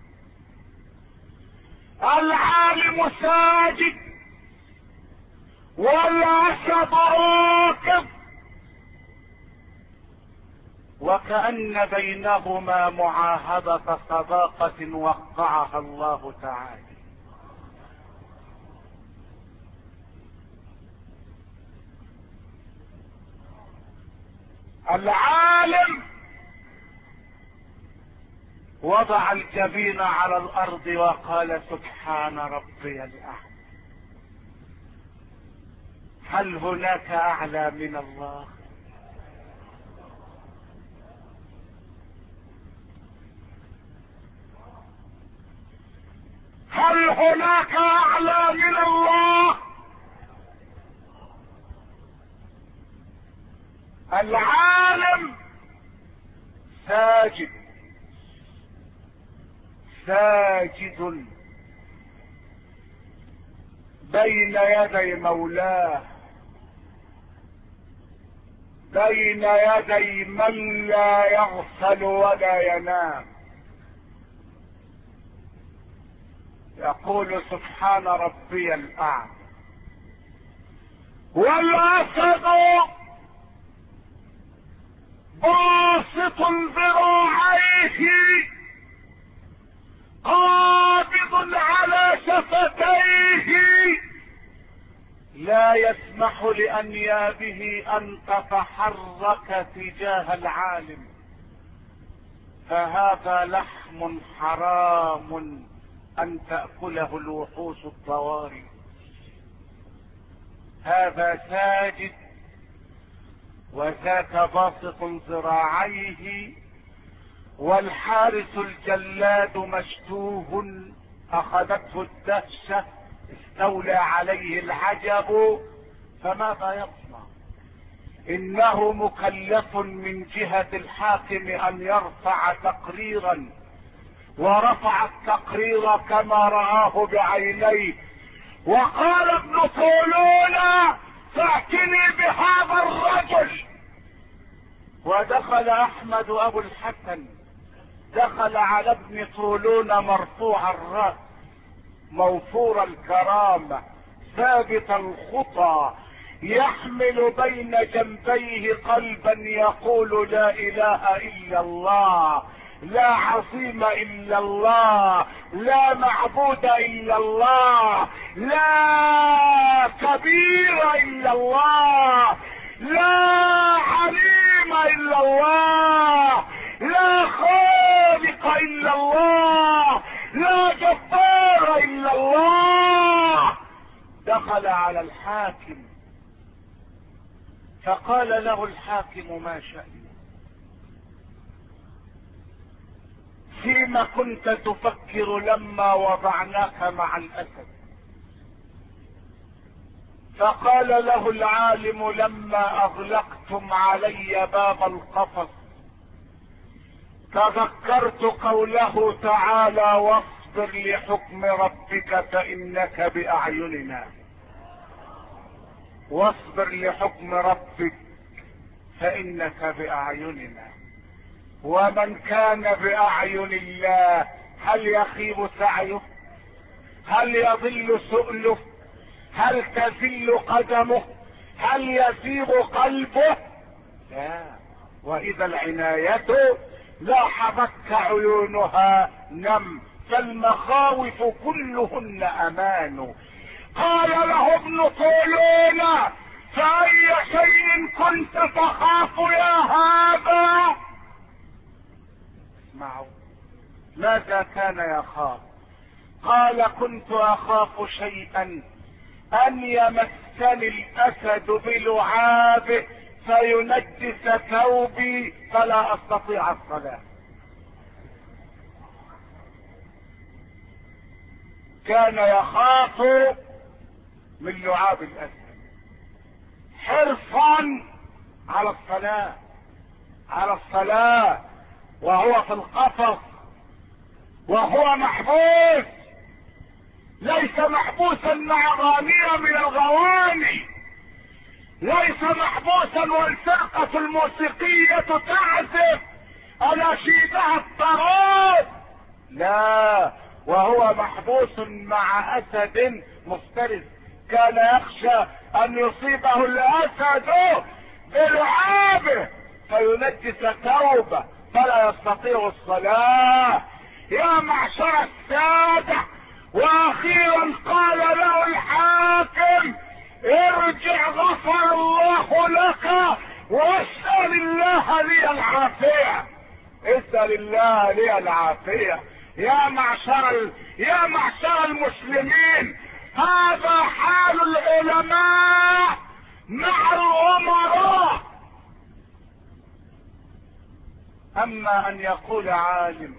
العالم ساجد والأسد راكب، وكأن بينهما معاهدة صداقة وقعها الله تعالى. العالم وضع الجبين على الارض وقال سبحان ربي الاعلى. هل هناك اعلى من الله؟ هل هناك اعلى من الله؟ العالم ساجد ساجد بين يدي مولاه، بين يدي من لا يغفل ولا ينام. يقول سبحان ربي الاعلى. والاسد باسط ذراعيه قابض على شفتيه لا يسمح لأنيابه أن تتحرك تجاه العالم، فهذا لحم حرام أن تأكله الوحوش الضواري. هذا ساجد وذاك باسط ذراعيه، والحارس الجلاد مشتوه أخذته الدهشة، استولى عليه العجب، فماذا يصنع؟ إنه مكلف من جهة الحاكم أن يرفع تقريرا، ورفع التقرير كما رآه بعينيه، وقال ابن طولون فأتني بهذا الرجل. ودخل أحمد أبو الحسن، دخل على ابن طولون مرفوع الرأس موفور الكرامة ثابت الخطى، يحمل بين جنبيه قلبا يقول لا إله إلا الله، لا عظيم إلا الله، لا معبود إلا الله، لا كبير إلا الله، لا عليم إلا الله، لا خالق إلا الله، لا جبار إلا الله. دخل على الحاكم فقال له الحاكم ما شأنك؟ فيما كنت تفكر لما وضعناك مع الأسد؟ فقال له العالم لما أغلقتم علي باب القفص تذكرت قوله تعالى واصبر لحكم ربك فإنك بأعيننا. واصبر لحكم ربك فإنك بأعيننا، ومن كان بأعين الله هل يخيب سعيه؟ هل يضل سؤله؟ هل تزل قدمه؟ هل يزيغ قلبه؟ لا. وإذا العناية لاحظتك عيونها نم، فالمخاوف كلهن أمان. قال له ابن طولون فأي شيء كنت تخاف يا هذا؟ اسمعوا ماذا كان يخاف. قال كنت أخاف شيئا أن يمسني الأسد بلعابه فينجس ثوبي فلا أستطيع الصلاة. كان يخاف من لعاب الأسد حرصا على الصلاة، على الصلاة وهو في القفص وهو محبوس، ليس محبوسا مع غانية من الغواني، ليس محبوسا والفرقة الموسيقية تعزف أناشيدها الطراب، لا، وهو محبوس مع أسد مفترس. كان يخشى أن يصيبه الأسد بلعابه فينجس ثوبه فلا يستطيع الصلاة. يا معشر السادة، واخيرا قال له الحاكم ارجع غفر الله لك واسأل الله لي العافية، اسأل الله لي العافية. يا معشر ال... يا معشر المسلمين، هذا حال العلماء مع الأمراء. اما ان يقول عالم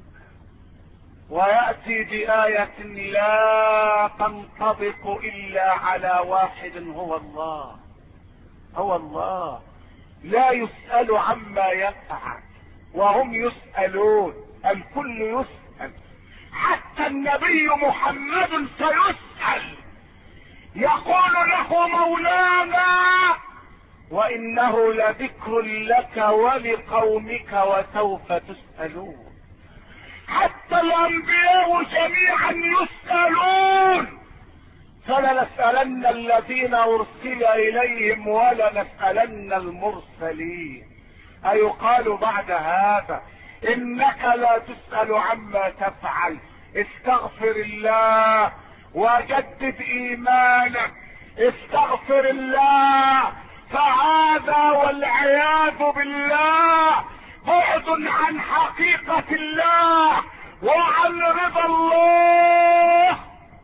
ويأتي بآية لا تنطبق الا على واحد هو الله، هو الله لا يسأل عما يفعل وهم يسألون، الكل يسأل، حتى النبي محمد سيسأل. يقول له مولانا وإنه لذكر لك ولقومك وسوف تسألون. حتى الأنبياء جميعا يسألون، فلنسألن الذين أرسل إليهم ولنسألن المرسلين. أيقال بعد هذا إنك لا تسأل عما تفعل؟ استغفر الله وجدد إيمانك، استغفر الله، فهذا والعياذ بالله بعد عن حقيقة الله وعن رضا الله.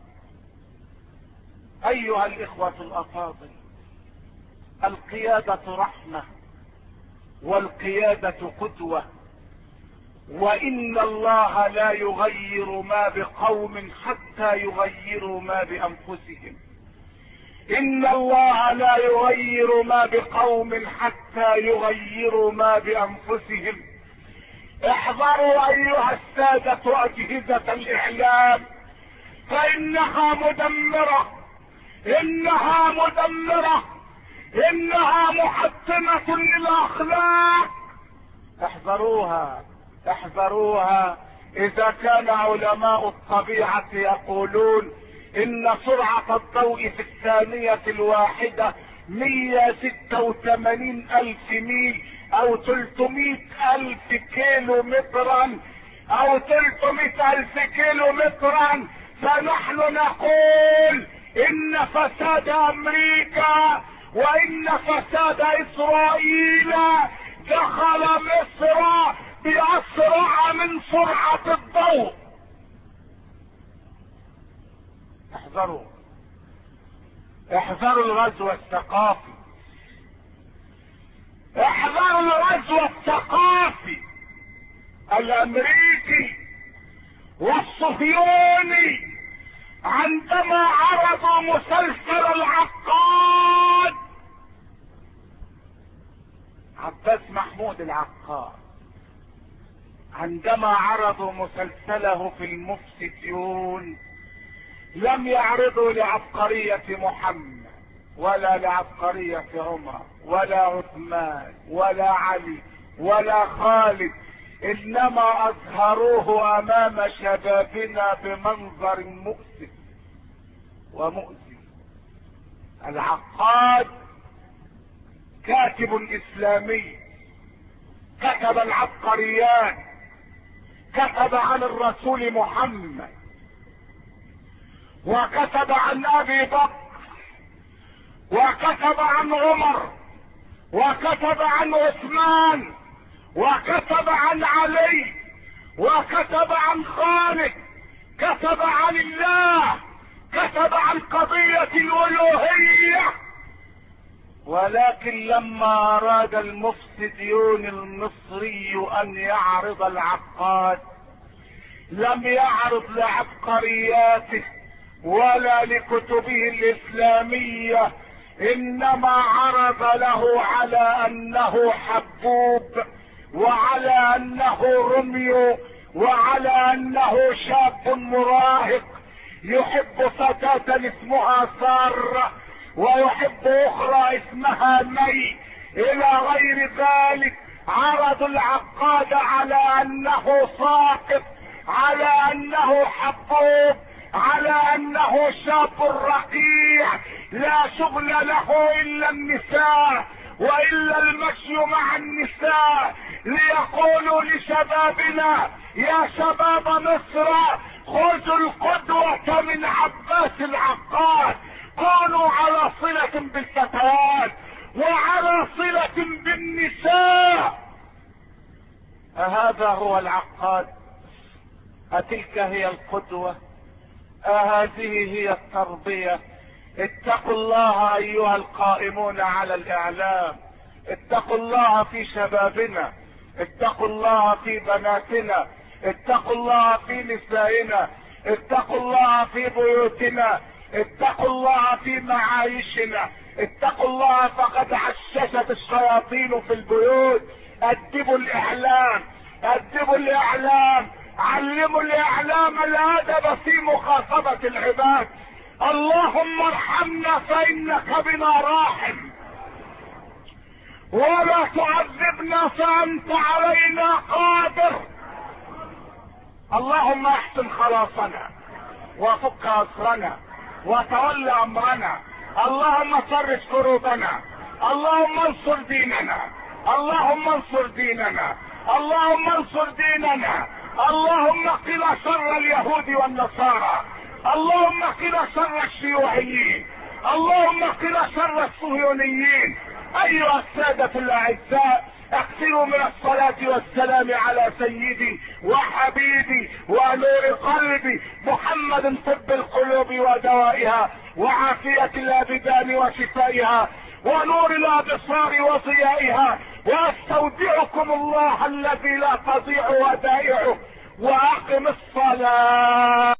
أيها الإخوة الأفاضل، القيادة رحمة والقيادة قدوة، وإن الله لا يغير ما بقوم حتى يغيروا ما بأنفسهم. إن الله لا يغير ما بقوم حتى يغيروا ما بأنفسهم. احذروا أيها السادة أجهزة الإعلام، فإنها مدمرة، إنها مدمرة، إنها محطمة للأخلاق. احذروها احذروها. إذا كان علماء الطبيعة يقولون إن سرعة الضوء في الثانية الواحدة مئة وستة وثمانين ألف ميل أو ثلاثمئة ألف كيلو مترا أو ثلاثمئة ألف كيلو مترا، فنحن نقول إن فساد أمريكا وإن فساد إسرائيل دخل مصر بأسرع من سرعة الضوء. احذروا احذروا الغزو الثقافي، احذروا الغزو الثقافي الامريكي والصهيوني عندما عرضوا مسلسل العقاد. عباس محمود العقاد عندما عرضوا مسلسله في المفسدون لم يعرضوا لعبقرية محمد ولا لعبقرية عمر ولا عثمان ولا علي ولا خالد، انما اظهروه امام شبابنا بمنظر مؤسف ومؤذي. العقاد كاتب اسلامي، كتب العبقريات، كتب عن الرسول محمد، وكتب عن ابي بكر، وكتب عن عمر، وكتب عن عثمان، وكتب عن علي، وكتب عن خالد، كتب عن الله، كتب عن قضية الالوهية. ولكن لما اراد المفسديون المصري ان يعرض العقاد لم يعرض لعبقرياته ولا لكتبه الاسلامية، انما عرض له على انه حبوب، وعلى انه رمي، وعلى انه شاب مراهق يحب فتاة اسمها سارة ويحب اخرى اسمها مي الى غير ذلك. عرض العقاد على انه ساقط، على انه حبوب، على انه شاب رقيع لا شغل له الا النساء والا المشي مع النساء، ليقولوا لشبابنا يا شباب مصر خذوا القدوة من عباس العقاد، كونوا على صلة بالفتيات وعلى صلة بالنساء. أهذا هو العقاد؟ أتلك هي القدوة؟ أهذه هي التربية؟ اتقوا الله أيها القائمون على الإعلام، اتقوا الله في شبابنا، اتقوا الله في بناتنا، اتقوا الله في نسائنا، اتقوا الله في بيوتنا، اتقوا الله في معايشنا، اتقوا الله فقد عششت الشياطين في البيوت. ادبوا الاعلام، ادبوا الاعلام، علموا الاعلام الادب في مخاطبة العباد. اللهم ارحمنا فانك بنا راحم، ولا تعذبنا فانت علينا قادر. اللهم احسن خلاصنا وفك اسرنا وتولى امرنا. اللهم فرج كروبنا، اللهم انصر ديننا، اللهم انصر ديننا، اللهم انصر ديننا، اللهم قنا شر اليهود والنصارى، اللهم قنا شر الشيوعيين، اللهم قنا شر الصهيونيين. ايها السادة الاعزاء، اكثروا من الصلاة والسلام على سيدي وحبيبي ونور قلبي محمد، طب القلوب ودوائها، وعافية الابدان وشفائها، ونور الابصار وضيائها. واستودعكم الله الذي لا تضيع ودائعه، واقم الصلاة.